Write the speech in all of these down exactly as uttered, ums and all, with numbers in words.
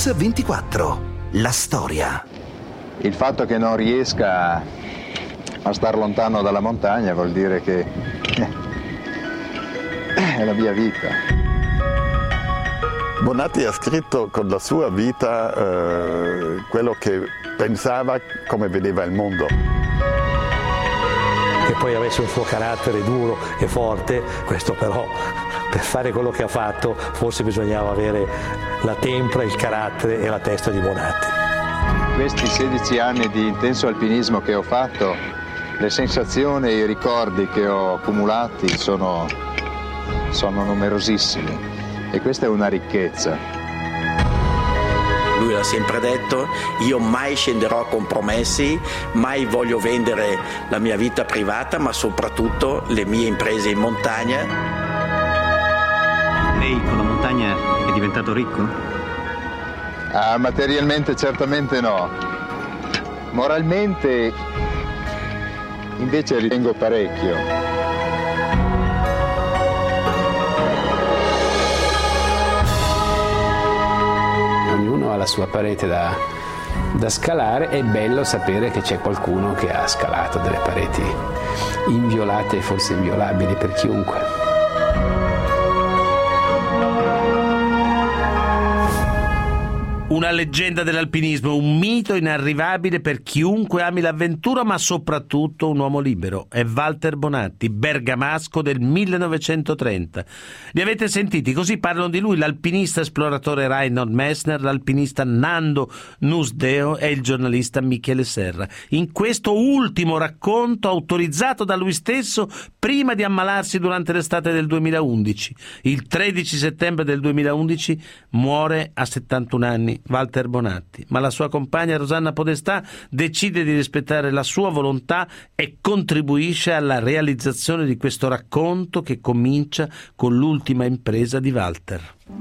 Mix ventiquattro. La storia. Il fatto che non riesca a star lontano dalla montagna vuol dire che è la mia vita. Bonatti ha scritto con la sua vita eh, quello che pensava, come vedeva il mondo. Che poi avesse un suo carattere duro e forte, questo però, per fare quello che ha fatto, forse bisognava avere la tempra, il carattere e la testa di Bonatti. Questi sedici anni di intenso alpinismo che ho fatto, le sensazioni e i ricordi che ho accumulati sono, sono numerosissimi e questa è una ricchezza. Lui l'ha sempre detto, io mai scenderò a compromessi, mai voglio vendere la mia vita privata, ma soprattutto le mie imprese in montagna. Lei con la montagna è diventato ricco? Ah, materialmente certamente no. Moralmente invece ritengo parecchio. Ognuno ha la sua parete da, da scalare, è bello sapere che c'è qualcuno che ha scalato delle pareti inviolate e forse inviolabili per chiunque. Una leggenda dell'alpinismo, un mito inarrivabile per chiunque ami l'avventura, ma soprattutto un uomo libero. È Walter Bonatti, bergamasco del millenovecentotrenta. Li avete sentiti? Così parlano di lui l'alpinista esploratore Reinhold Messner, l'alpinista Nando Nusdeo e il giornalista Michele Serra. In questo ultimo racconto, autorizzato da lui stesso prima di ammalarsi durante l'estate del duemilaundici. Il tredici settembre del duemilaundici muore a settantuno anni Walter Bonatti, ma la sua compagna Rosanna Podestà decide di rispettare la sua volontà e contribuisce alla realizzazione di questo racconto che comincia con l'ultima impresa di Walter.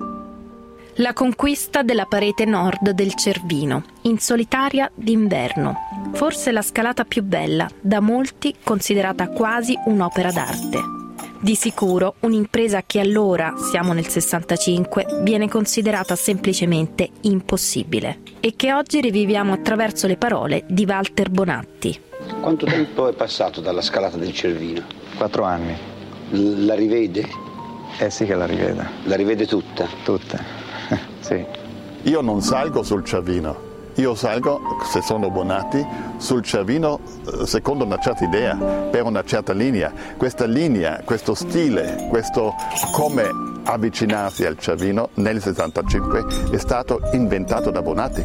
La conquista della parete nord del Cervino, in solitaria d'inverno. Forse la scalata più bella, da molti considerata quasi un'opera d'arte. Di sicuro un'impresa che allora, siamo nel sessantacinque, viene considerata semplicemente impossibile e che oggi riviviamo attraverso le parole di Walter Bonatti. Quanto tempo è passato dalla scalata del Cervino? Quattro anni. L- la rivede? Eh sì che la rivede. La rivede tutta? Tutta, sì. Io non salgo sul Cervino. Io salgo, se sono Bonatti, sul Cervino secondo una certa idea, per una certa linea. Questa linea, questo stile, questo come avvicinarsi al Cervino nel sessantacinque è stato inventato da Bonatti.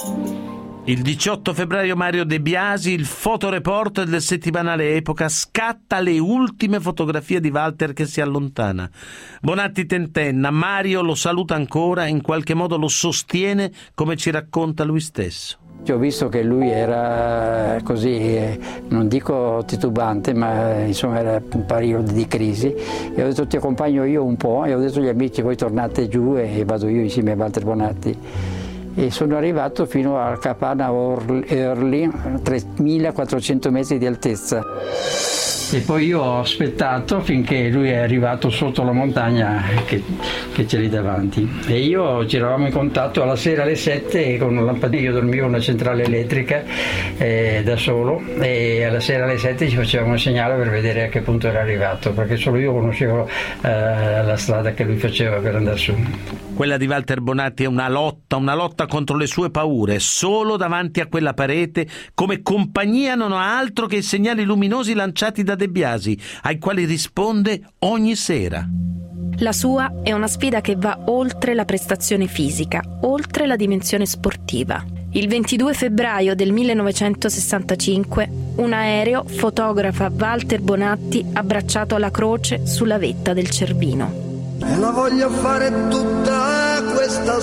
Il diciotto febbraio Mario De Biasi, il fotoreporter del settimanale Epoca, scatta le ultime fotografie di Walter che si allontana. Bonatti tentenna, Mario lo saluta ancora e in qualche modo lo sostiene come ci racconta lui stesso. Ho visto che lui era così, non dico titubante, ma insomma era un periodo di crisi e ho detto ti accompagno io un po' e ho detto agli amici voi tornate giù e vado io insieme a Walter Bonatti. E sono arrivato fino a Capanna Early, tremilaquattrocento metri di altezza. E poi io ho aspettato finché lui è arrivato sotto la montagna che, che c'è lì davanti. E io ci eravamo in contatto alla sera alle sette con un lampadino, io dormivo in una centrale elettrica eh, da solo e alla sera alle sette ci facevamo un segnale per vedere a che punto era arrivato, perché solo io conoscevo eh, la strada che lui faceva per andare su. Quella di Walter Bonatti è una lotta, una lotta contro le sue paure. Solo davanti a quella parete, come compagnia, non ha altro che i segnali luminosi lanciati da De Biasi, ai quali risponde ogni sera. La sua è una sfida che va oltre la prestazione fisica, oltre la dimensione sportiva. Il ventidue febbraio del millenovecentosessantacinque un aereo fotografa Walter Bonatti abbracciato alla croce sulla vetta del Cervino. E la voglio fare tutta questa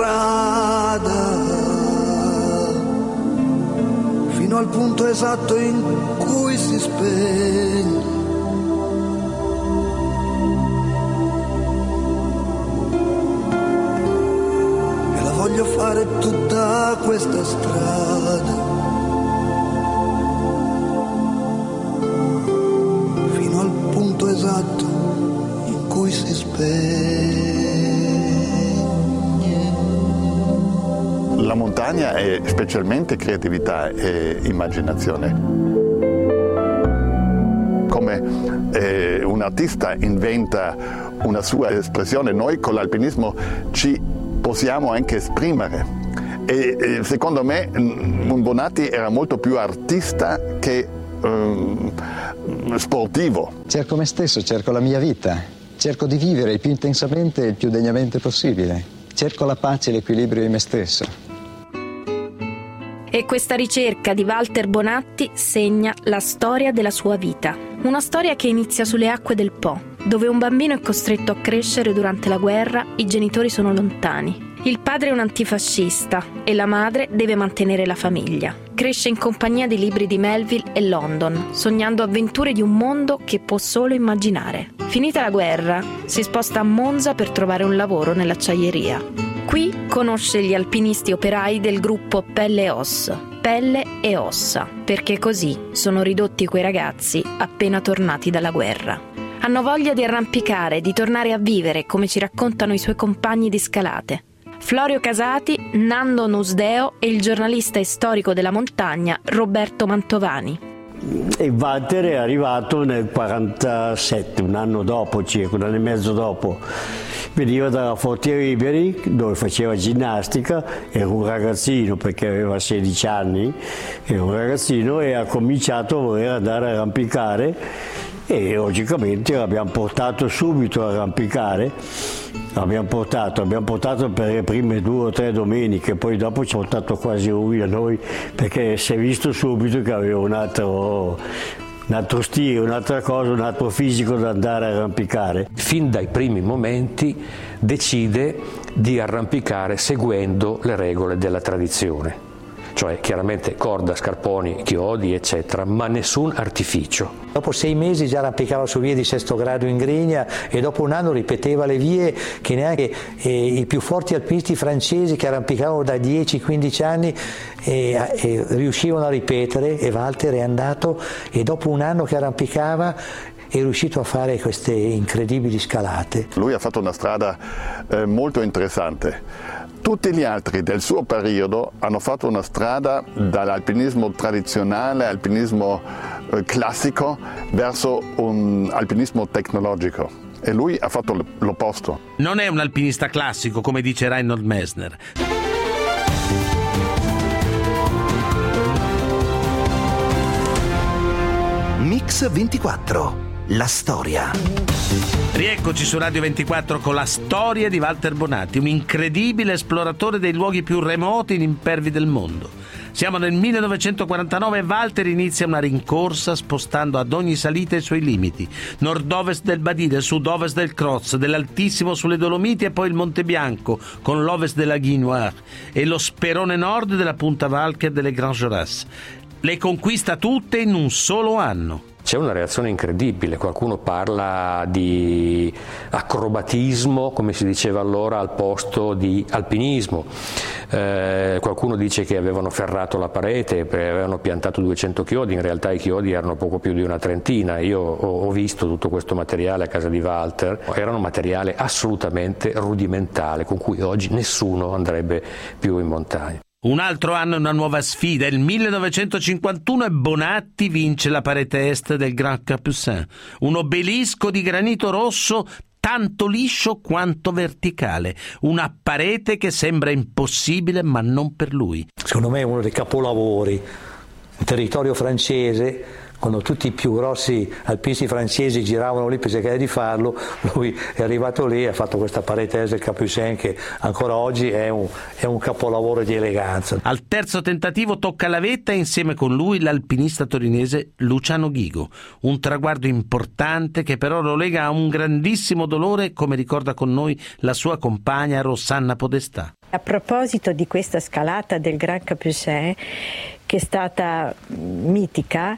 strada fino al punto esatto in cui si spegne. E la voglio fare tutta questa strada fino al punto esatto in cui si spegne. montagna è specialmente creatività e immaginazione. Come eh, un artista inventa una sua espressione, noi con l'alpinismo ci possiamo anche esprimere. E, e secondo me Bonatti era molto più artista che um, sportivo. Cerco me stesso, cerco la mia vita, cerco di vivere il più intensamente e il più degnamente possibile. Cerco la pace e l'equilibrio di me stesso. E questa ricerca di Walter Bonatti segna la storia della sua vita. Una storia che inizia sulle acque del Po, dove un bambino è costretto a crescere durante la guerra, i genitori sono lontani. Il padre è un antifascista e la madre deve mantenere la famiglia. Cresce in compagnia di libri di Melville e London, sognando avventure di un mondo che può solo immaginare. Finita la guerra, si sposta a Monza per trovare un lavoro nell'acciaieria. Qui conosce gli alpinisti operai del gruppo Pelle e Ossa, pelle e ossa, perché così sono ridotti quei ragazzi appena tornati dalla guerra. Hanno voglia di arrampicare, di tornare a vivere, come ci raccontano i suoi compagni di scalate. Florio Casati, Nando Nusdeo e il giornalista e storico della montagna Roberto Mantovani. E Walter è arrivato nel quarantasette, un anno dopo circa, un anno e mezzo dopo. Veniva dalla Forti Riberi, dove faceva ginnastica, era un ragazzino perché aveva sedici anni, era un ragazzino e ha cominciato a voler andare a arrampicare e logicamente l'abbiamo portato subito a arrampicare. L'abbiamo portato, abbiamo portato per le prime due o tre domeniche, poi dopo ci ha portato quasi lui a noi perché si è visto subito che aveva un altro, un altro stile, un'altra cosa, un altro fisico da andare a arrampicare. Fin dai primi momenti decide di arrampicare seguendo le regole della tradizione. Cioè chiaramente corda, scarponi, chiodi, eccetera, ma nessun artificio. Dopo sei mesi già arrampicava su vie di sesto grado in Grigna e dopo un anno ripeteva le vie che neanche eh, i più forti alpinisti francesi che arrampicavano da dieci quindici anni eh, eh, riuscivano a ripetere, e Walter è andato e dopo un anno che arrampicava è riuscito a fare queste incredibili scalate. Lui ha fatto una strada eh, molto interessante. Tutti gli altri del suo periodo hanno fatto una strada dall'alpinismo tradizionale, alpinismo eh, classico, verso un alpinismo tecnologico. E lui ha fatto l'opposto. Non è un alpinista classico, come dice Reinhold Messner. Mix ventiquattro, la storia. Rieccoci su Radio ventiquattro con la storia di Walter Bonatti, un incredibile esploratore dei luoghi più remoti e impervi del mondo. Siamo nel millenovecentoquarantanove e Walter inizia una rincorsa spostando ad ogni salita i suoi limiti. Nord-ovest del Badile, sud-ovest del Croz, dell'Altissimo sulle Dolomiti e poi il Monte Bianco con l'ovest della Guinoire e lo sperone nord della Punta Valcher delle Grand Jorasses. Le conquista tutte in un solo anno. C'è una reazione incredibile, qualcuno parla di acrobatismo, come si diceva allora, al posto di alpinismo, eh, qualcuno dice che avevano ferrato la parete, avevano piantato duecento chiodi, in realtà i chiodi erano poco più di una trentina. Io ho, ho visto tutto questo materiale a casa di Walter, era un materiale assolutamente rudimentale, con cui oggi nessuno andrebbe più in montagna. Un altro anno e una nuova sfida, il millenovecentocinquantuno, e Bonatti vince la parete est del Grand Capucin, un obelisco di granito rosso tanto liscio quanto verticale, una parete che sembra impossibile ma non per lui. Secondo me è uno dei capolavori, in territorio francese, quando tutti i più grossi alpinisti francesi giravano lì per cercare di farlo, lui è arrivato lì e ha fatto questa parete del Capucin che ancora oggi è un, è un capolavoro di eleganza. Al terzo tentativo tocca la vetta e insieme con lui l'alpinista torinese Luciano Ghigo, un traguardo importante che però lo lega a un grandissimo dolore, come ricorda con noi la sua compagna Rossana Podestà. A proposito di questa scalata del Grand Capucin, che è stata mitica,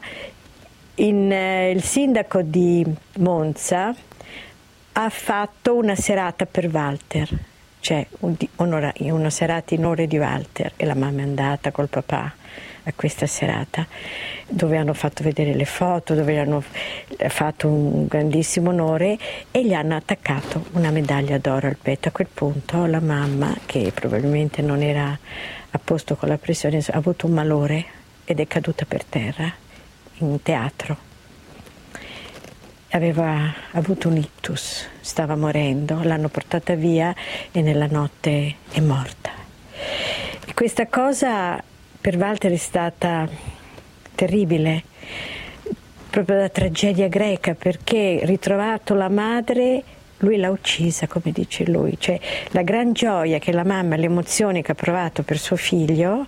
in, eh, il sindaco di Monza ha fatto una serata per Walter, cioè un, onora, una serata in onore di Walter, e la mamma è andata col papà a questa serata, dove hanno fatto vedere le foto, dove hanno fatto un grandissimo onore e gli hanno attaccato una medaglia d'oro al petto. A quel punto la mamma, che probabilmente non era a posto con la pressione, ha avuto un malore ed è caduta per terra in teatro. Aveva avuto un ictus, stava morendo, l'hanno portata via e nella notte è morta. E questa cosa per Walter è stata terribile, proprio la tragedia greca, perché ritrovato la madre, lui l'ha uccisa, come dice lui. Cioè, la gran gioia che la mamma, le emozioni che ha provato per suo figlio,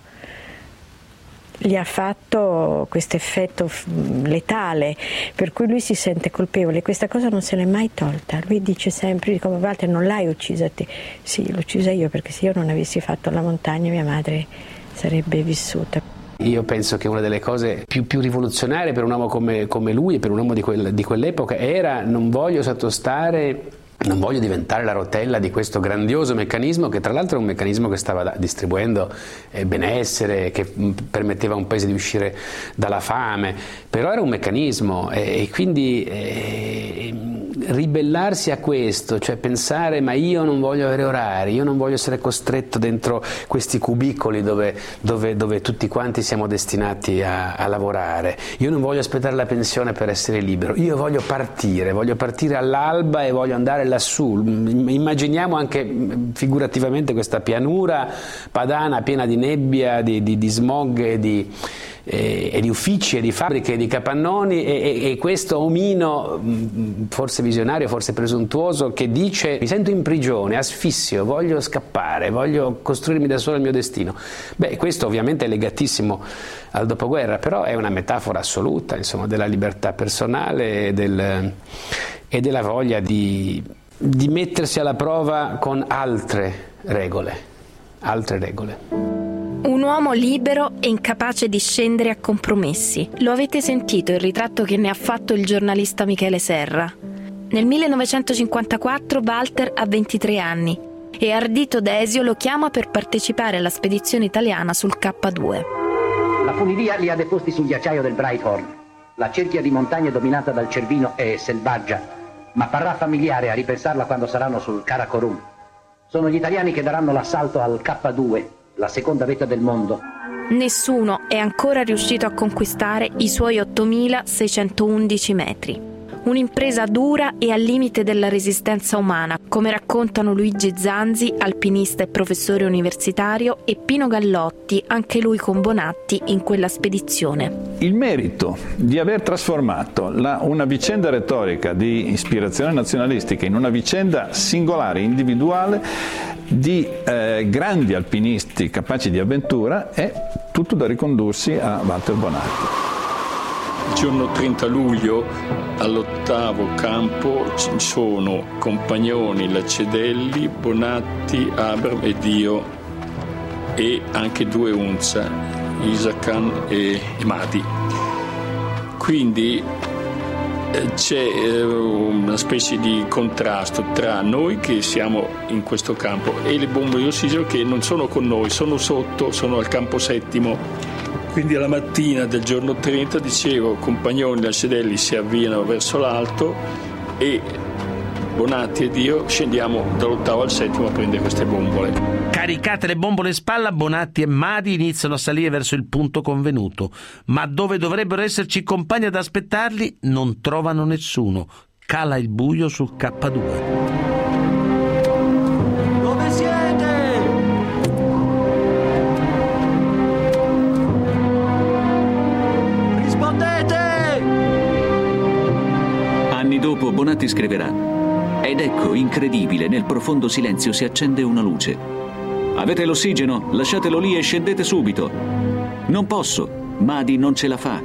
gli ha fatto questo effetto letale, per cui lui si sente colpevole. Questa cosa non se l'è mai tolta. Lui dice sempre, come Walter, non l'hai uccisa te. Sì, l'ho uccisa io, perché se io non avessi fatto la montagna mia madre sarebbe vissuta. Io penso che una delle cose più, più rivoluzionarie per un uomo come, come lui e per un uomo di, quel, di quell'epoca era: non voglio sottostare, non voglio diventare la rotella di questo grandioso meccanismo, che tra l'altro è un meccanismo che stava distribuendo eh, benessere, che permetteva a un paese di uscire dalla fame, però era un meccanismo e, e quindi eh, ribellarsi a questo, cioè pensare ma io non voglio avere orari, io non voglio essere costretto dentro questi cubicoli dove, dove, dove tutti quanti siamo destinati a, a lavorare, io non voglio aspettare la pensione per essere libero, io voglio partire, voglio partire all'alba e voglio andare lassù. Immaginiamo anche figurativamente questa pianura padana piena di nebbia, di, di, di smog e di, e, e di uffici e di fabbriche e di capannoni e, e, e questo omino forse visionario, forse presuntuoso, che dice mi sento in prigione, asfissio, voglio scappare, voglio costruirmi da solo il mio destino. Beh, questo ovviamente è legatissimo al dopoguerra, però è una metafora assoluta, insomma, della libertà personale e, del, e della voglia di, di mettersi alla prova con altre regole, altre regole. Un uomo libero e incapace di scendere a compromessi. Lo avete sentito il ritratto che ne ha fatto il giornalista Michele Serra. Nel millenovecentocinquantaquattro Walter ha ventitré anni e Ardito Desio lo chiama per partecipare alla spedizione italiana sul K due. La funivia li ha deposti sul ghiacciaio del Breithorn. La cerchia di montagne dominata dal Cervino è selvaggia, ma parrà familiare a ripensarla quando saranno sul Karakorum. Sono gli italiani che daranno l'assalto al K due, la seconda vetta del mondo. Nessuno è ancora riuscito a conquistare i suoi ottomilaseicentoundici metri. Un'impresa dura e al limite della resistenza umana, come raccontano Luigi Zanzi, alpinista e professore universitario, e Pino Gallotti, anche lui con Bonatti, in quella spedizione. Il merito di aver trasformato la, una vicenda retorica di ispirazione nazionalistica in una vicenda singolare, individuale, di eh, grandi alpinisti capaci di avventura, è tutto da ricondursi a Walter Bonatti. Il giorno trenta luglio all'ottavo campo ci sono Compagnoni, Lacedelli, Bonatti, Abram ed io, e anche due Unza, Isakan e Madi. Quindi c'è una specie di contrasto tra noi che siamo in questo campo e le bombe di ossigeno che non sono con noi, sono sotto, sono al campo settimo. Quindi alla mattina del giorno trenta, dicevo, Compagnoni e Lacedelli si avviano verso l'alto e Bonatti ed io scendiamo dall'ottavo al settimo a prendere queste bombole. Caricate le bombole in spalla, Bonatti e Madi iniziano a salire verso il punto convenuto, ma dove dovrebbero esserci i compagni ad aspettarli non trovano nessuno. Cala il buio sul K due. Dove siete? Rispondete! Anni dopo Bonatti scriverà: ed ecco, incredibile, nel profondo silenzio si accende una luce. Avete l'ossigeno? Lasciatelo lì e scendete subito. Non posso, Madi non ce la fa.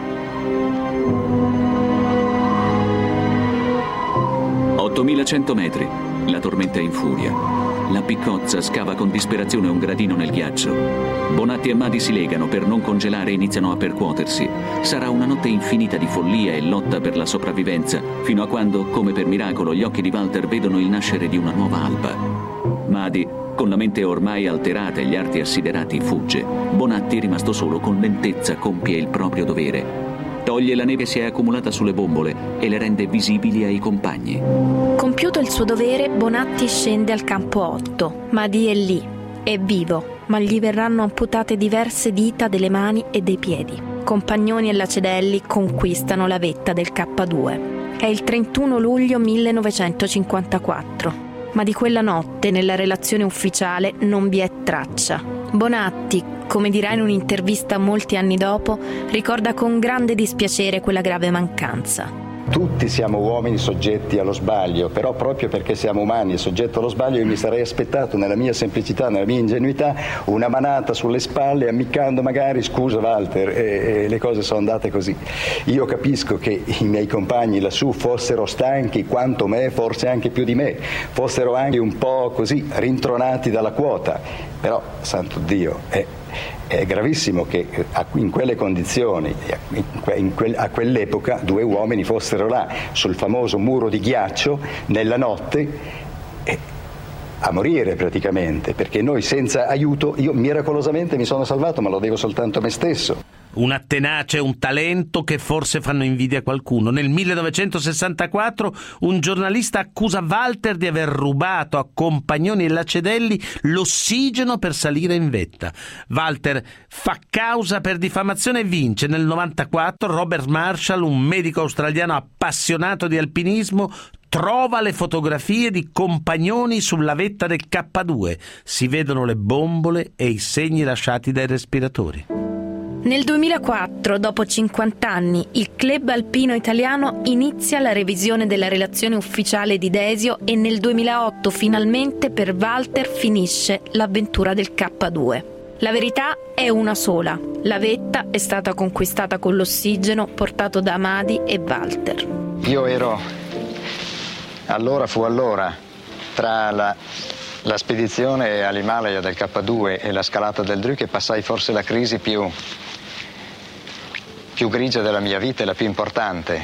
ottomilacento metri, la tormenta è in furia. La piccozza scava con disperazione un gradino nel ghiaccio. Bonatti e Madi si legano per non congelare e iniziano a percuotersi. Sarà una notte infinita di follia e lotta per la sopravvivenza, fino a quando, come per miracolo, gli occhi di Walter vedono il nascere di una nuova alba. Madi, con la mente ormai alterata e gli arti assiderati, fugge. Bonatti, rimasto solo, con lentezza compie il proprio dovere. Toglie la neve che si è accumulata sulle bombole e le rende visibili ai compagni. Compiuto il suo dovere, Bonatti scende al campo otto. Madi è lì, è vivo. ma gli verranno amputate diverse dita delle mani e dei piedi. Compagnoni e Lacedelli conquistano la vetta del K due. È il trentuno luglio millenovecentocinquantaquattro, ma di quella notte nella relazione ufficiale non vi è traccia. Bonatti, come dirà in un'intervista molti anni dopo, ricorda con grande dispiacere quella grave mancanza. Tutti siamo uomini soggetti allo sbaglio, però proprio perché siamo umani e soggetti allo sbaglio io mi sarei aspettato nella mia semplicità, nella mia ingenuità, una manata sulle spalle ammiccando magari scusa Walter, e, e le cose sono andate così. Io capisco che i miei compagni lassù fossero stanchi quanto me, forse anche più di me, fossero anche un po' così rintronati dalla quota, però santo Dio è È gravissimo che in quelle condizioni, in que- a quell'epoca, due uomini fossero là sul famoso muro di ghiaccio nella notte e a morire praticamente, perché noi senza aiuto, io miracolosamente mi sono salvato, ma lo devo soltanto a me stesso. Una tenacia e un talento che forse fanno invidia a qualcuno. Nel millenovecentosessantaquattro un giornalista accusa Walter di aver rubato a Compagnoni e Lacedelli l'ossigeno per salire in vetta. Walter fa causa per diffamazione e vince. Nel novantaquattro Robert Marshall, un medico australiano appassionato di alpinismo, trova le fotografie di Compagnoni sulla vetta del K due. Si vedono le bombole e i segni lasciati dai respiratori. Nel duemilaquattro, dopo cinquanta anni, il Club Alpino Italiano inizia la revisione della relazione ufficiale di Desio e nel duemilaotto finalmente per Walter finisce l'avventura del K due. La verità è una sola: la vetta è stata conquistata con l'ossigeno portato da Amadi e Walter. Io ero, allora fu allora, tra la, la spedizione all'Himalaya del K due e la scalata del Drù che passai forse la crisi più... più grigia della mia vita e la più importante,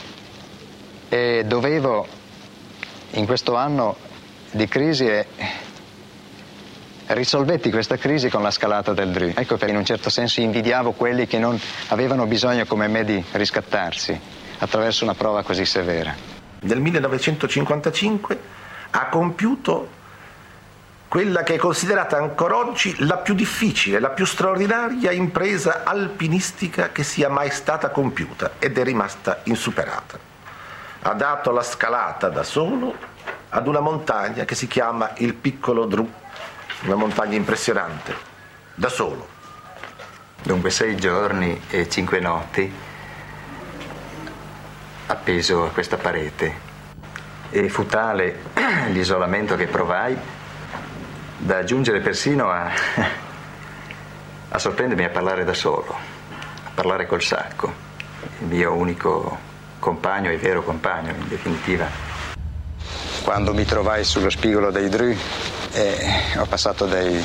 e dovevo in questo anno di crisi e risolvetti questa crisi con la scalata del Drù. Ecco perché in un certo senso invidiavo quelli che non avevano bisogno come me di riscattarsi attraverso una prova così severa. Nel millenovecentocinquantacinque ha compiuto quella che è considerata ancora oggi la più difficile, la più straordinaria impresa alpinistica che sia mai stata compiuta ed è rimasta insuperata. Ha dato la scalata da solo ad una montagna che si chiama il Piccolo Drù, una montagna impressionante, da solo. Dunque sei giorni e cinque notti appeso a questa parete e fu tale l'isolamento che provai da giungere persino a, a sorprendermi a parlare da solo, a parlare col sacco, il mio unico compagno e vero compagno in definitiva. Quando mi trovai sullo spigolo dei Drù eh, ho passato dei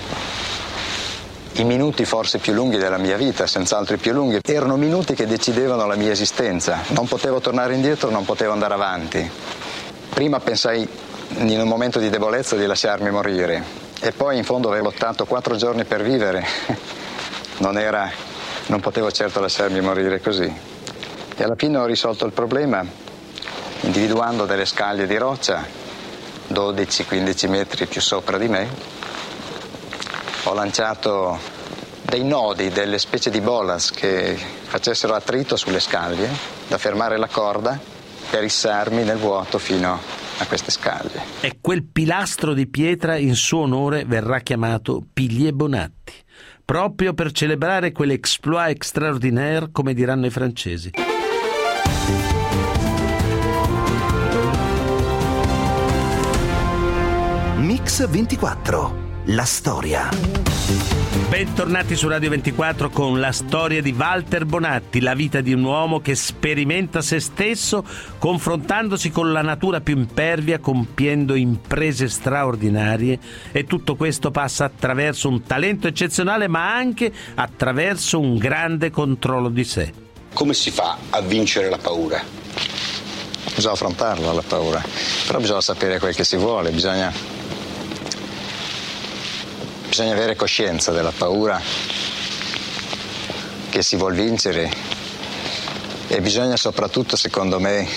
i minuti forse più lunghi della mia vita, senz'altro i più lunghi. Erano minuti che decidevano la mia esistenza, non potevo tornare indietro, non potevo andare avanti. Prima pensai in un momento di debolezza di lasciarmi morire e poi in fondo avevo lottato quattro giorni per vivere, non era, non potevo certo lasciarmi morire così. E alla fine ho risolto il problema individuando delle scaglie di roccia dodici quindici metri più sopra di me. Ho lanciato dei nodi, delle specie di bolas che facessero attrito sulle scaglie da fermare la corda per issarmi nel vuoto fino a queste scaglie. E quel pilastro di pietra in suo onore verrà chiamato Pilier Bonatti, proprio per celebrare quell'exploit extraordinaire, come diranno i francesi. Mix ventiquattro, la storia. Bentornati su Radio ventiquattro con la storia di Walter Bonatti, la vita di un uomo che sperimenta se stesso confrontandosi con la natura più impervia, compiendo imprese straordinarie, e tutto questo passa attraverso un talento eccezionale ma anche attraverso un grande controllo di sé. Come si fa a vincere la paura? Bisogna affrontarla la paura, però bisogna sapere quel che si vuole, bisogna Bisogna avere coscienza della paura che si vuol vincere e bisogna soprattutto, secondo me,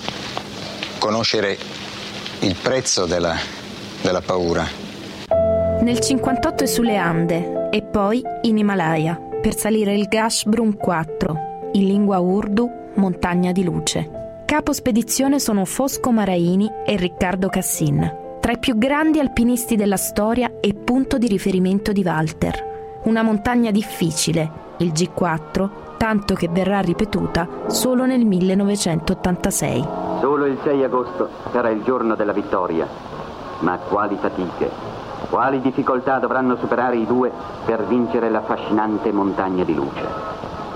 conoscere il prezzo della, della paura. Nel cinquantotto è sulle Ande e poi in Himalaya per salire il Gashbrum quattro, in lingua urdu montagna di luce. Capo spedizione sono Fosco Maraini e Riccardo Cassin, tra i più grandi alpinisti della storia e punto di riferimento di Walter. Una montagna difficile, il G quattro, tanto che verrà ripetuta solo nel millenovecentottantasei. Solo il sei agosto sarà il giorno della vittoria, ma quali fatiche, quali difficoltà dovranno superare i due per vincere l'affascinante montagna di luce.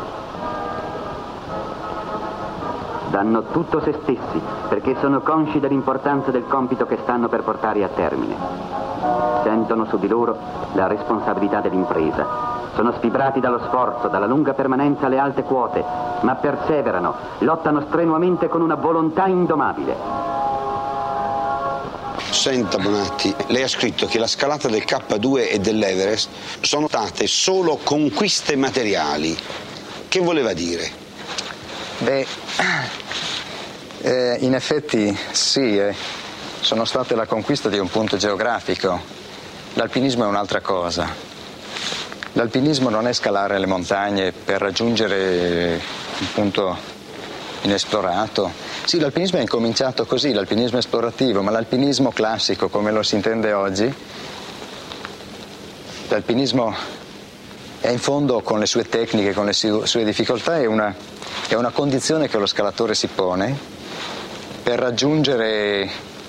Danno tutto se stessi perché sono consci dell'importanza del compito che stanno per portare a termine. Sentono su di loro la responsabilità dell'impresa. Sono sfibrati dallo sforzo, dalla lunga permanenza alle alte quote, ma perseverano, lottano strenuamente con una volontà indomabile. Senta Bonatti, lei ha scritto che la scalata del K due e dell'Everest sono state solo conquiste materiali. Che voleva dire? Beh, eh, in effetti sì, eh, sono state la conquista di un punto geografico. L'alpinismo è un'altra cosa. L'alpinismo non è scalare le montagne per raggiungere un punto inesplorato. Sì, l'alpinismo è incominciato così, l'alpinismo esplorativo, ma l'alpinismo classico, come lo si intende oggi, l'alpinismo è in fondo, con le sue tecniche, con le sue difficoltà, è una, è una condizione che lo scalatore si pone per raggiungere,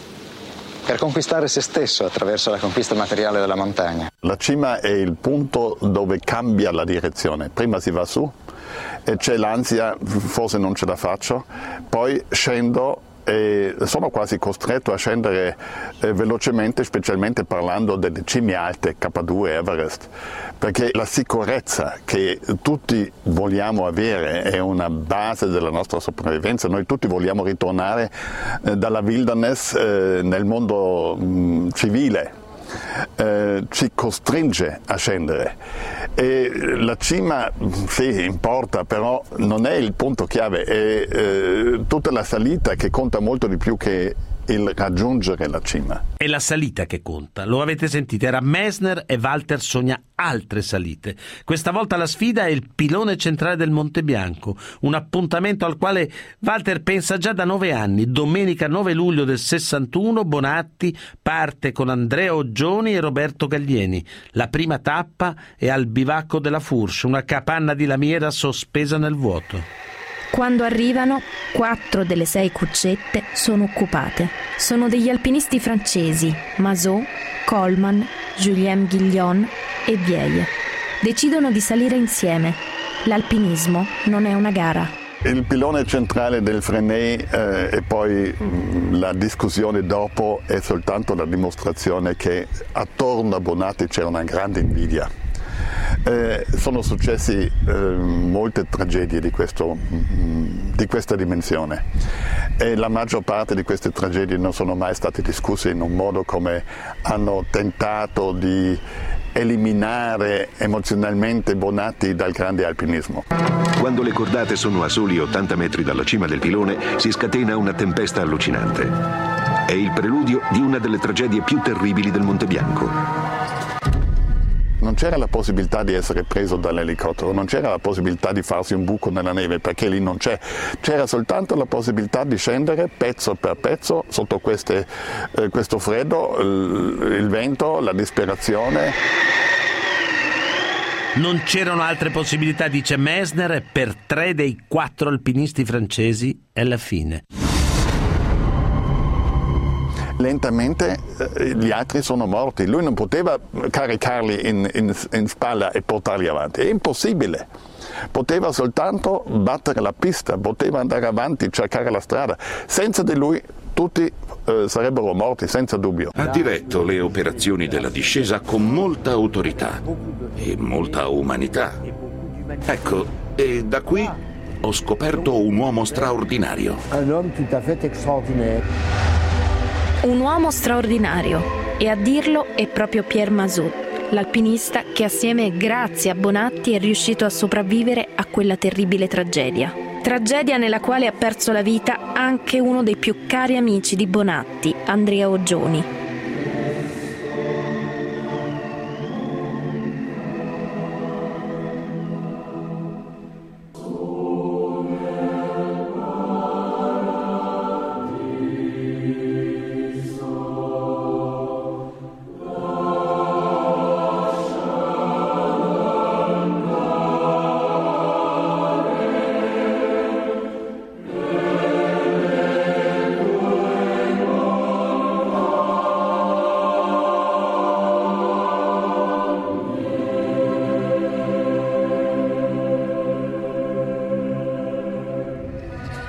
per conquistare se stesso attraverso la conquista materiale della montagna. La cima è il punto dove cambia la direzione. Prima si va su e c'è l'ansia, forse non ce la faccio, poi scendo e sono quasi costretto a scendere eh, velocemente, specialmente parlando delle cime alte, K due, Everest, perché la sicurezza che tutti vogliamo avere è una base della nostra sopravvivenza. Noi tutti vogliamo ritornare eh, dalla wilderness eh, nel mondo mh, civile. Eh, ci costringe a scendere e la cima sì importa, però non è il punto chiave, è eh, tutta la salita che conta molto di più che il raggiungere la cima. È la salita che conta, lo avete sentito, era Messner e Walter sogna altre salite. Questa volta la sfida è il pilone centrale del Monte Bianco, un appuntamento al quale Walter pensa già da nove anni. Domenica nove luglio del sessantuno Bonatti parte con Andrea Oggioni e Roberto Gaglieni. La prima tappa è al bivacco della Fourche, una capanna di lamiera sospesa nel vuoto. Quando arrivano, quattro delle sei cuccette sono occupate. Sono degli alpinisti francesi, Mazot, Coleman, Julien Guillon e Vieille. Decidono di salire insieme. L'alpinismo non è una gara. Il pilone centrale del Fresnay eh, e poi mh, la discussione dopo è soltanto la dimostrazione che attorno a Bonatti c'è una grande invidia. Eh, sono successi eh, molte tragedie di, questo, mh, di questa dimensione e la maggior parte di queste tragedie non sono mai state discusse in un modo come hanno tentato di eliminare emozionalmente Bonatti dal grande alpinismo. Quando le cordate sono a soli ottanta metri dalla cima del pilone si scatena una tempesta allucinante. È il preludio di una delle tragedie più terribili del Monte Bianco. Non c'era la possibilità di essere preso dall'elicottero, non c'era la possibilità di farsi un buco nella neve, perché lì non c'è. C'era soltanto la possibilità di scendere pezzo per pezzo sotto queste, eh, questo freddo, il, il vento, la disperazione. Non c'erano altre possibilità, dice Messner, e per tre dei quattro alpinisti francesi è la fine. Lentamente eh, gli altri sono morti, lui non poteva caricarli in, in, in spalla e portarli avanti, è impossibile, poteva soltanto battere la pista, poteva andare avanti, cercare la strada, senza di lui tutti eh, sarebbero morti senza dubbio. Ha diretto le operazioni della discesa con molta autorità e molta umanità. Ecco, e da qui ho scoperto un uomo straordinario. Un uomo tout à fait extraordinaire. Un uomo straordinario, e a dirlo è proprio Pierre Mazot, l'alpinista che assieme e grazie a Bonatti è riuscito a sopravvivere a quella terribile tragedia. Tragedia nella quale ha perso la vita anche uno dei più cari amici di Bonatti, Andrea Oggioni.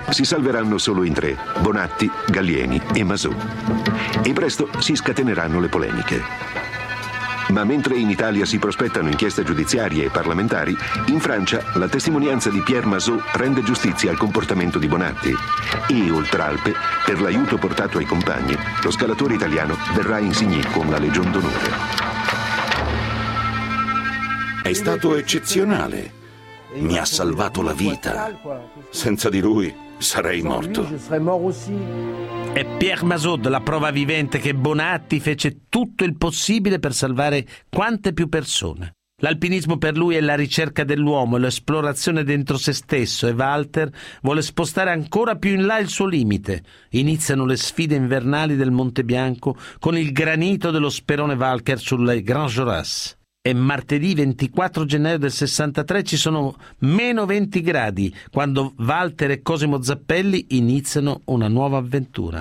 Si salveranno solo in tre: Bonatti, Gallieni e Masù. E presto si scateneranno le polemiche. Ma mentre in Italia si prospettano inchieste giudiziarie e parlamentari, in Francia la testimonianza di Pierre Masù rende giustizia al comportamento di Bonatti. E oltre Alpe, per l'aiuto portato ai compagni, lo scalatore italiano verrà insignito con la Legion d'Onore. È stato eccezionale. Mi ha salvato la vita. Senza di lui sarei morto. È Pierre Masud la prova vivente che Bonatti fece tutto il possibile per salvare quante più persone. L'alpinismo per lui è la ricerca dell'uomo, l'esplorazione dentro se stesso, e Walter vuole spostare ancora più in là il suo limite. Iniziano le sfide invernali del Monte Bianco con il granito dello Sperone Walker sulle Grand Jorasses. E martedì ventiquattro gennaio del sessantatré ci sono meno venti gradi, quando Walter e Cosimo Zappelli iniziano una nuova avventura.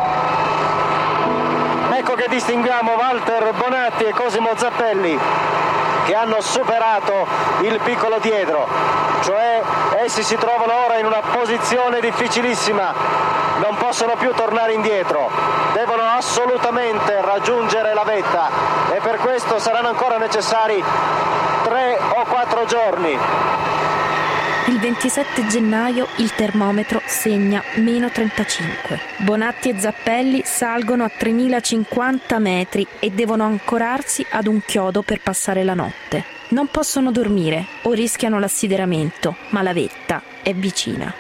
Ecco che distinguiamo Walter Bonatti e Cosimo Zappelli, che hanno superato il piccolo diedro, cioè essi si trovano ora in una posizione difficilissima, non possono più tornare indietro, devono assolutamente raggiungere la vetta e per questo saranno ancora necessari tre o quattro giorni. Il ventisette gennaio il termometro segna meno trentacinque. Bonatti e Zappelli salgono a tremilacinquanta metri e devono ancorarsi ad un chiodo per passare la notte. Non possono dormire o rischiano l'assideramento, ma la vetta è vicina.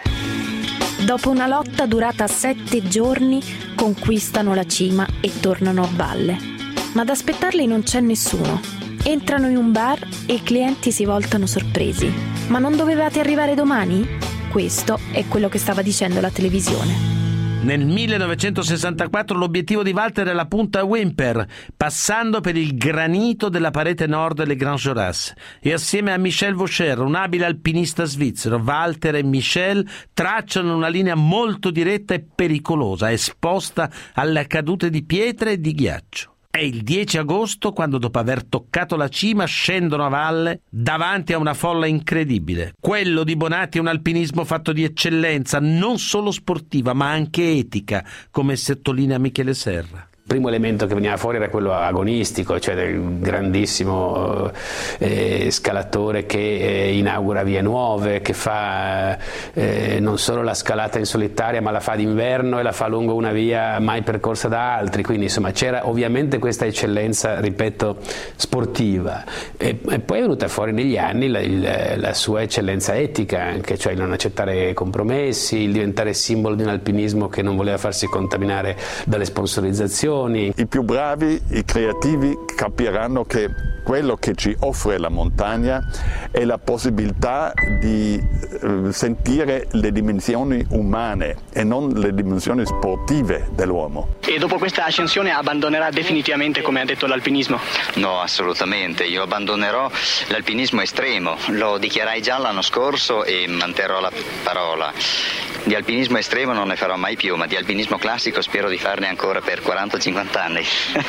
Dopo una lotta durata sette giorni, conquistano la cima e tornano a valle. Ma ad aspettarli non c'è nessuno. Entrano in un bar e i clienti si voltano sorpresi. Ma non dovevate arrivare domani? Questo è quello che stava dicendo la televisione. Nel millenovecentosessantaquattro l'obiettivo di Walter è la punta Wimper, passando per il granito della parete nord delle Grand Jorasses. E assieme a Michel Vaucher, un abile alpinista svizzero, Walter e Michel tracciano una linea molto diretta e pericolosa, esposta alle cadute di pietre e di ghiaccio. È il dieci agosto quando, dopo aver toccato la cima, scendono a valle davanti a una folla incredibile. Quello di Bonatti è un alpinismo fatto di eccellenza, non solo sportiva ma anche etica, come sottolinea Michele Serra. Il primo elemento che veniva fuori era quello agonistico, cioè del grandissimo eh, scalatore che eh, inaugura vie nuove, che fa eh, non solo la scalata in solitaria ma la fa d'inverno e la fa lungo una via mai percorsa da altri, quindi insomma c'era ovviamente questa eccellenza, ripeto, sportiva, e, e poi è venuta fuori negli anni la, il, la sua eccellenza etica anche, cioè il non accettare compromessi, il diventare simbolo di un alpinismo che non voleva farsi contaminare dalle sponsorizzazioni. I più bravi, i creativi capiranno che quello che ci offre la montagna è la possibilità di eh, sentire le dimensioni umane e non le dimensioni sportive dell'uomo. E dopo questa ascensione abbandonerà definitivamente, come ha detto, l'alpinismo? No, assolutamente, io abbandonerò l'alpinismo estremo, lo dichiarai già l'anno scorso e manterrò la parola. Di alpinismo estremo non ne farò mai più, ma di alpinismo classico spero di farne ancora per quaranta cinquanta anni.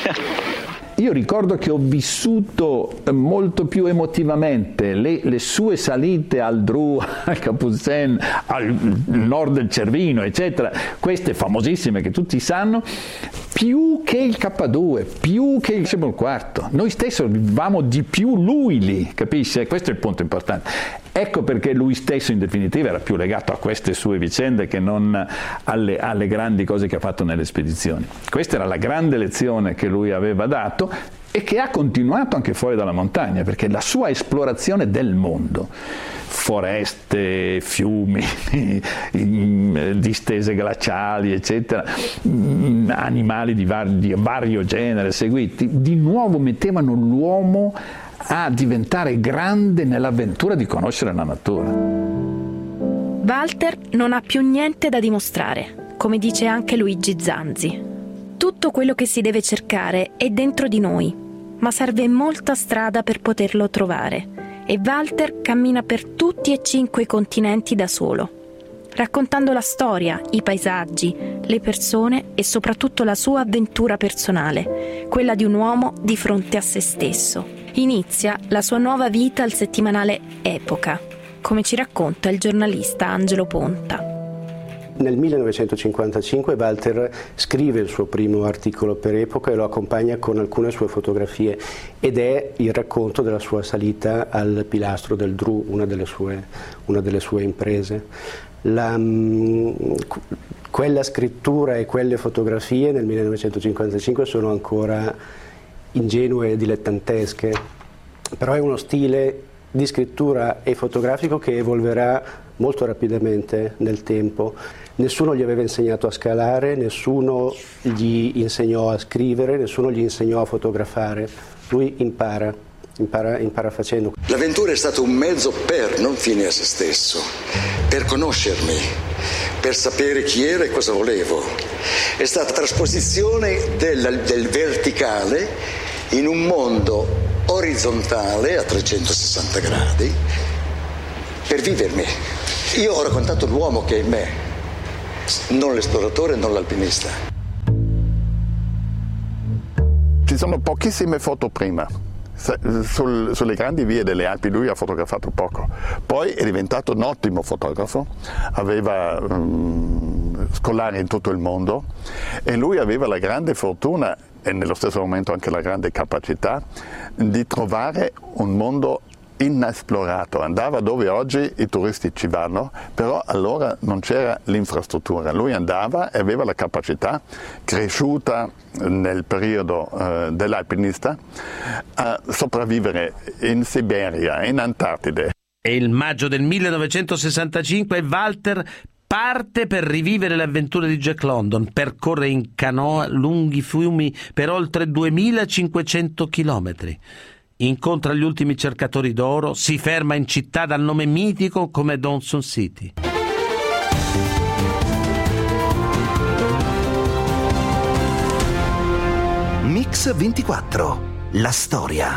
Io ricordo che ho vissuto molto più emotivamente le, le sue salite al Dru, al Capucin, al nord del Cervino, eccetera, queste famosissime che tutti sanno, più che il K due, più che il quarto. Noi stessi vivevamo di più lui lì, capisce? Questo è il punto importante. Ecco perché lui stesso in definitiva era più legato a queste sue vicende che non alle, alle grandi cose che ha fatto nelle spedizioni. Questa era la grande lezione che lui aveva dato e che ha continuato anche fuori dalla montagna, perché la sua esplorazione del mondo, foreste, fiumi, distese glaciali, eccetera, animali di, var- di vario genere seguiti, di nuovo mettevano l'uomo a diventare grande nell'avventura di conoscere la natura. Walter non ha più niente da dimostrare, come dice anche Luigi Zanzi. Tutto quello che si deve cercare è dentro di noi, ma serve molta strada per poterlo trovare, e Walter cammina per tutti e cinque i continenti da solo, raccontando la storia, i paesaggi, le persone e soprattutto la sua avventura personale, quella di un uomo di fronte a se stesso. Inizia la sua nuova vita al settimanale Epoca, come ci racconta il giornalista Angelo Ponta. nel millenovecentocinquantacinque Walter scrive il suo primo articolo per Epoca e lo accompagna con alcune sue fotografie ed è il racconto della sua salita al pilastro del Dru, una delle sue, una delle sue imprese. La, quella scrittura e quelle fotografie nel millenovecentocinquantacinque sono ancora ingenue e dilettantesche, però è uno stile di scrittura e fotografico che evolverà molto rapidamente nel tempo. Nessuno gli aveva insegnato a scalare, nessuno gli insegnò a scrivere, nessuno gli insegnò a fotografare. Lui impara, impara, impara facendo. L'avventura è stato un mezzo per, non fine a se stesso, per conoscermi, per sapere chi ero e cosa volevo. È stata trasposizione del, del verticale in un mondo orizzontale a trecentosessanta gradi per vivermi. Io ho raccontato l'uomo che è in me, non l'esploratore, non l'alpinista. Ci sono pochissime foto prima. Sul, sulle grandi vie delle Alpi lui ha fotografato poco, poi è diventato un ottimo fotografo, aveva um, scolari in tutto il mondo e lui aveva la grande fortuna e nello stesso momento anche la grande capacità di trovare un mondo inesplorato. Andava dove oggi i turisti ci vanno, però allora non c'era l'infrastruttura. Lui andava e aveva la capacità, cresciuta nel periodo eh, dell'alpinista, a sopravvivere in Siberia, in Antartide. È il maggio del millenovecentosessantacinque e Walter parte per rivivere le avventure di Jack London, percorre in canoa lunghi fiumi per oltre duemilacinquecento chilometri. Incontra gli ultimi cercatori d'oro, si ferma in città dal nome mitico come Dawson City. Mix ventiquattro, la storia.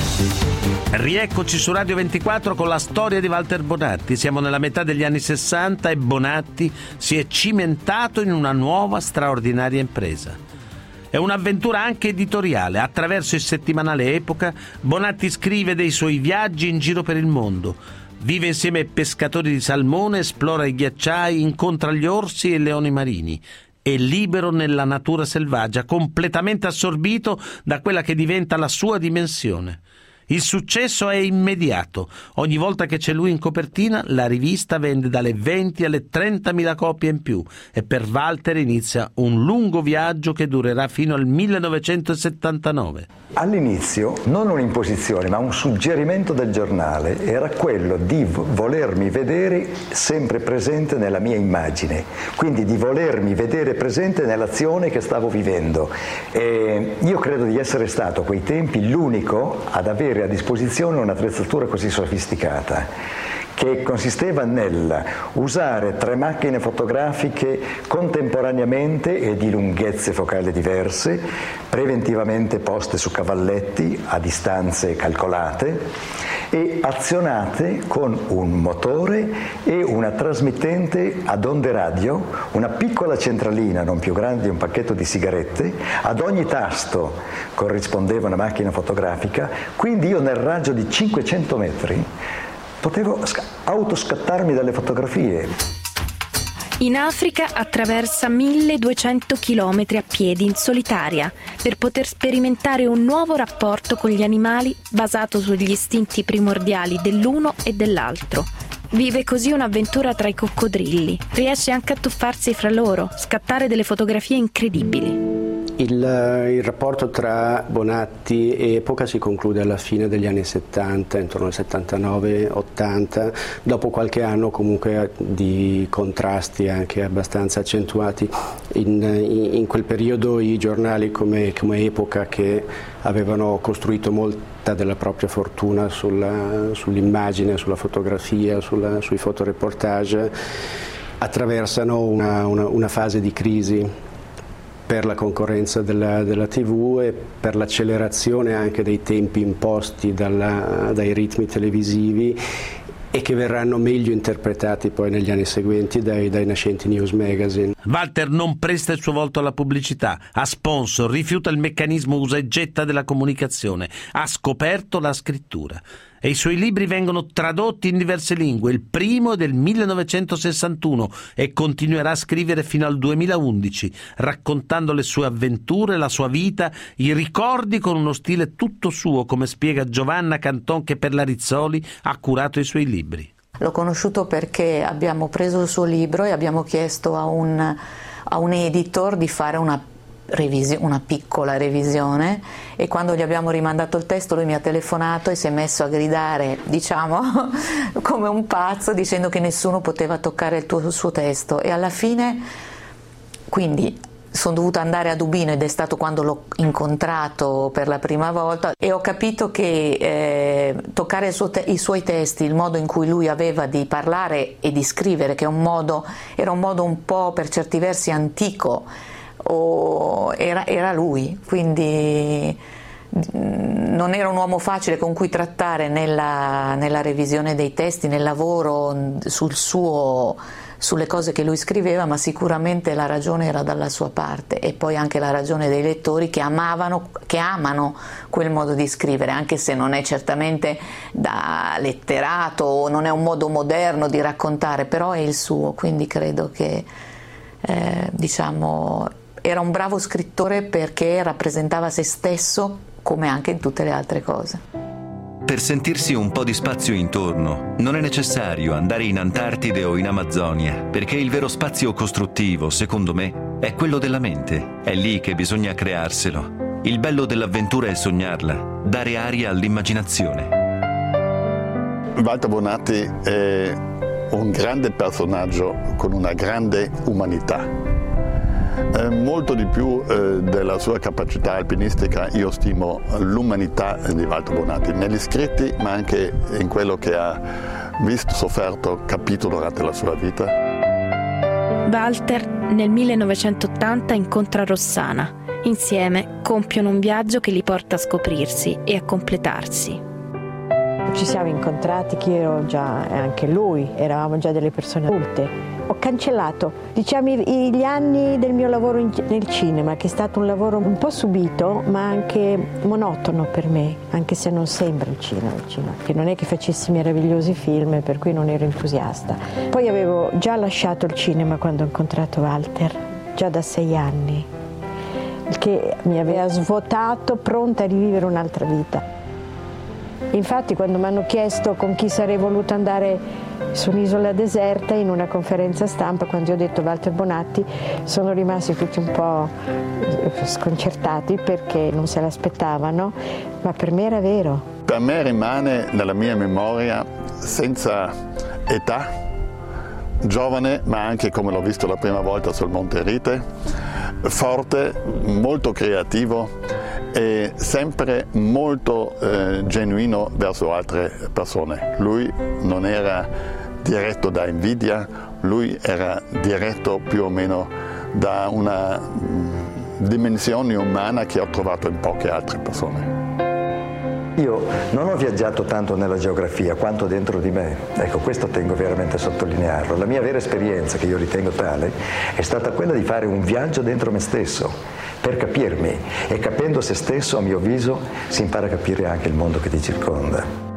Rieccoci su Radio ventiquattro con la storia di Walter Bonatti. Siamo nella metà degli anni sessanta e Bonatti si è cimentato in una nuova straordinaria impresa. È un'avventura anche editoriale. Attraverso il settimanale Epoca, Bonatti scrive dei suoi viaggi in giro per il mondo. Vive insieme ai pescatori di salmone, esplora i ghiacciai, incontra gli orsi e i leoni marini. È libero nella natura selvaggia, completamente assorbito da quella che diventa la sua dimensione. Il successo è immediato. Ogni volta che c'è lui in copertina, la rivista vende dalle venti alle trentamila copie in più e per Walter inizia un lungo viaggio che durerà fino al millenovecentosettantanove. All'inizio non un'imposizione ma un suggerimento del giornale era quello di volermi vedere sempre presente nella mia immagine, quindi di volermi vedere presente nell'azione che stavo vivendo. E io credo di essere stato a quei tempi l'unico ad avere a disposizione un'attrezzatura così sofisticata, che consisteva nel usare tre macchine fotografiche contemporaneamente e di lunghezze focali diverse, preventivamente poste su cavalletti a distanze calcolate e azionate con un motore e una trasmittente ad onde radio, una piccola centralina non più grande di un pacchetto di sigarette. Ad ogni tasto corrispondeva una macchina fotografica, quindi io nel raggio di cinquecento metri potevo autoscattarmi dalle fotografie. In Africa attraversa milleduecento chilometri a piedi in solitaria per poter sperimentare un nuovo rapporto con gli animali basato sugli istinti primordiali dell'uno e dell'altro. Vive così un'avventura tra i coccodrilli, riesce anche a tuffarsi fra loro, scattare delle fotografie incredibili. Il, il rapporto tra Bonatti e Epoca si conclude alla fine degli anni settanta, intorno al settantanove ottanta, dopo qualche anno comunque di contrasti anche abbastanza accentuati. In, in, in quel periodo i giornali come, come Epoca, che avevano costruito molta della propria fortuna sulla, sull'immagine, sulla fotografia, sulla, sui fotoreportage, attraversano una, una, una fase di crisi per la concorrenza della, della tivù e per l'accelerazione anche dei tempi imposti dalla, dai ritmi televisivi e che verranno meglio interpretati poi negli anni seguenti dai, dai nascenti news magazine. Walter non presta il suo volto alla pubblicità, ha sponsor, rifiuta il meccanismo usa e getta della comunicazione, ha scoperto la scrittura. e i suoi libri vengono tradotti in diverse lingue. Il primo è del millenovecentosessantuno e continuerà a scrivere fino al duemilaundici, raccontando le sue avventure, la sua vita, i ricordi con uno stile tutto suo, come spiega Giovanna Canton, che per la Rizzoli ha curato i suoi libri. L'ho conosciuto perché abbiamo preso il suo libro e abbiamo chiesto a un, a un editor di fare una, revisi- una piccola revisione, e quando gli abbiamo rimandato il testo lui mi ha telefonato e si è messo a gridare, diciamo, come un pazzo, dicendo che nessuno poteva toccare il, tuo, il suo testo, e alla fine quindi sono dovuta andare a Dublino, ed è stato quando l'ho incontrato per la prima volta, e ho capito che eh, toccare il suo te- i suoi testi, il modo in cui lui aveva di parlare e di scrivere, che è un modo, era un modo un po' per certi versi antico, o era, era lui, quindi non era un uomo facile con cui trattare nella, nella revisione dei testi, nel lavoro sul suo, sulle cose che lui scriveva, ma sicuramente la ragione era dalla sua parte, e poi anche la ragione dei lettori che amavano, che amano quel modo di scrivere, anche se non è certamente da letterato o non è un modo moderno di raccontare, però è il suo, quindi credo che eh, diciamo era un bravo scrittore perché rappresentava se stesso, come anche in tutte le altre cose. Per sentirsi un po' di spazio intorno non è necessario andare in Antartide o in Amazzonia, perché il vero spazio costruttivo, secondo me, è quello della mente. È lì che bisogna crearselo. Il bello dell'avventura è sognarla, dare aria all'immaginazione. Walter Bonatti è un grande personaggio con una grande umanità. Eh, molto di più eh, della sua capacità alpinistica io stimo l'umanità di Walter Bonatti, negli scritti ma anche in quello che ha visto, sofferto, capito durante la sua vita. Walter nel millenovecentottanta incontra Rossana. Insieme compiono un viaggio che li porta a scoprirsi e a completarsi. Ci siamo incontrati, che io ero già, e anche lui, eravamo già delle persone adulte. Ho cancellato, diciamo, gli anni del mio lavoro in, nel cinema, che è stato un lavoro un po' subito, ma anche monotono per me, anche se non sembra il cinema, il cinema, che non è che facessi meravigliosi film, per cui non ero entusiasta. Poi avevo già lasciato il cinema quando ho incontrato Walter, già da sei anni, che mi aveva svuotato, pronta a rivivere un'altra vita. Infatti quando mi hanno chiesto con chi sarei voluto andare su un'isola deserta in una conferenza stampa, quando io ho detto Walter Bonatti, sono rimasti tutti un po' sconcertati perché non se l'aspettavano, ma per me era vero. Per me rimane nella mia memoria, senza età, giovane, ma anche come l'ho visto la prima volta sul Monte Rite, forte, molto creativo e sempre molto eh, genuino verso altre persone. Lui non era diretto da invidia, lui era diretto più o meno da una mh, dimensione umana che ho trovato in poche altre persone. Io non ho viaggiato tanto nella geografia quanto dentro di me, ecco, questo tengo veramente a sottolinearlo. La mia vera esperienza, che io ritengo tale, è stata quella di fare un viaggio dentro me stesso, per capirmi, e capendo se stesso, a mio avviso, si impara a capire anche il mondo che ti circonda.